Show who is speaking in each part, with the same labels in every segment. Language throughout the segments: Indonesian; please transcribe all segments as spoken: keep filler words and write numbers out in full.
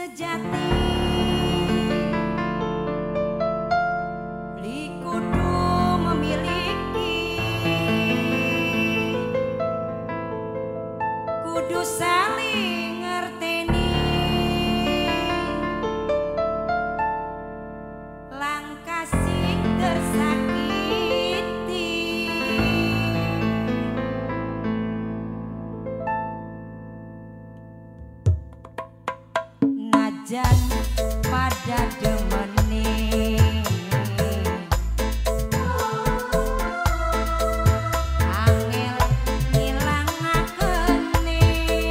Speaker 1: sejati li kudu memiliki kudu saling ngerteni langkah sing tersakiti najan pada demene angel ngilangakene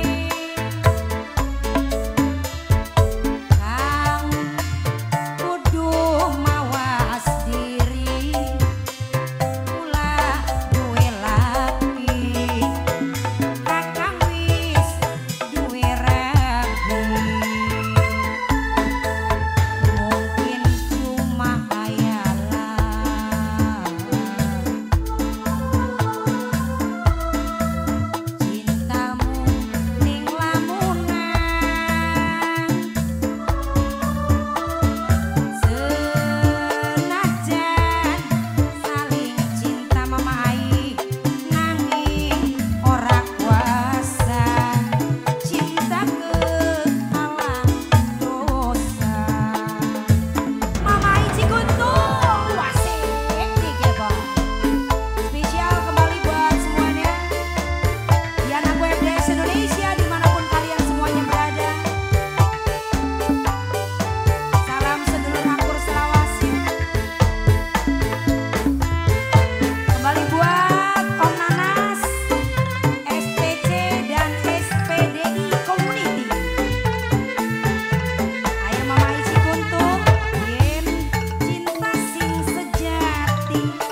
Speaker 1: kang kudu mawas diri ulah duwe laki kakang wis duwe rabi mungkin cuma hayalan cintamu ning lamunan senajan saling cinta mamai nanging ora kuasa cinta kehalang dosa mamai cikuntung wasik digebong spesial kembali buat semuanya di anak W F D S Indonesia dimanapun kalian semuanya berada. Salam sedulur angkur selawasi. Kembali buat Om Nanas, S P C dan S P D I Community. Ayo mamai cikuntung, yen cinta sing sejati.